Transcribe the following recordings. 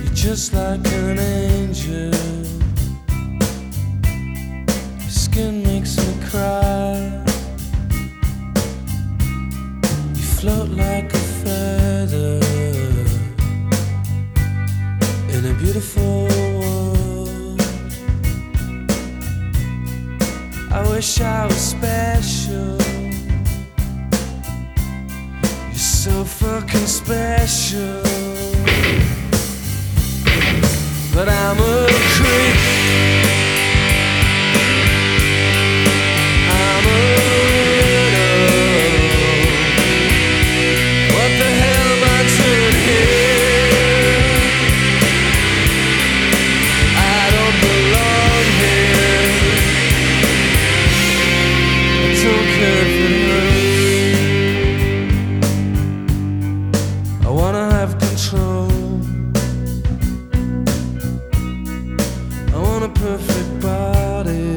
just like an angel. Your skin makes me cry. You float like a feather in a beautiful world. I wish I was special. You're so fucking special. But I'm a creep. I'm a widow. What the hell am I doing here? I don't belong here. I don't care if it hurts. I wanna have control. A perfect body.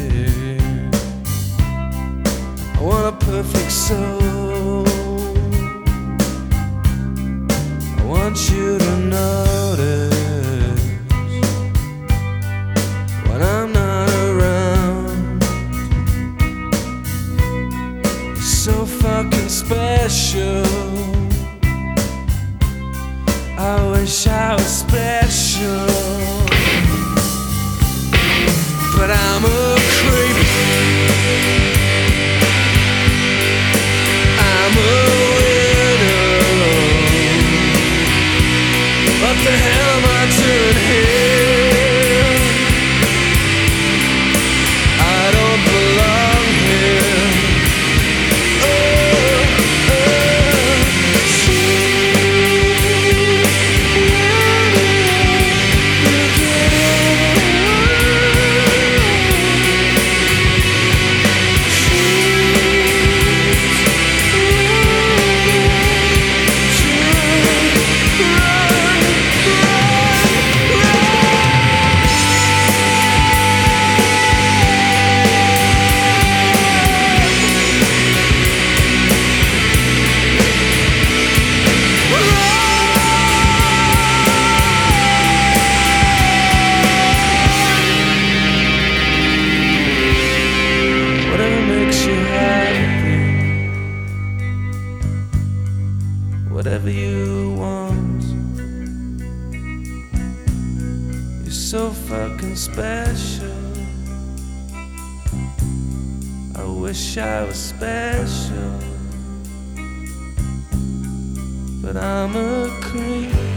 I want a perfect soul. I want you to notice when I'm not around. You're so fucking special. I wish I was special. But I'm a creep. I'm a widow. What the hell am I doing here? I don't belong here. Whatever you want. You're so fucking special. I wish I was special. But I'm a creep.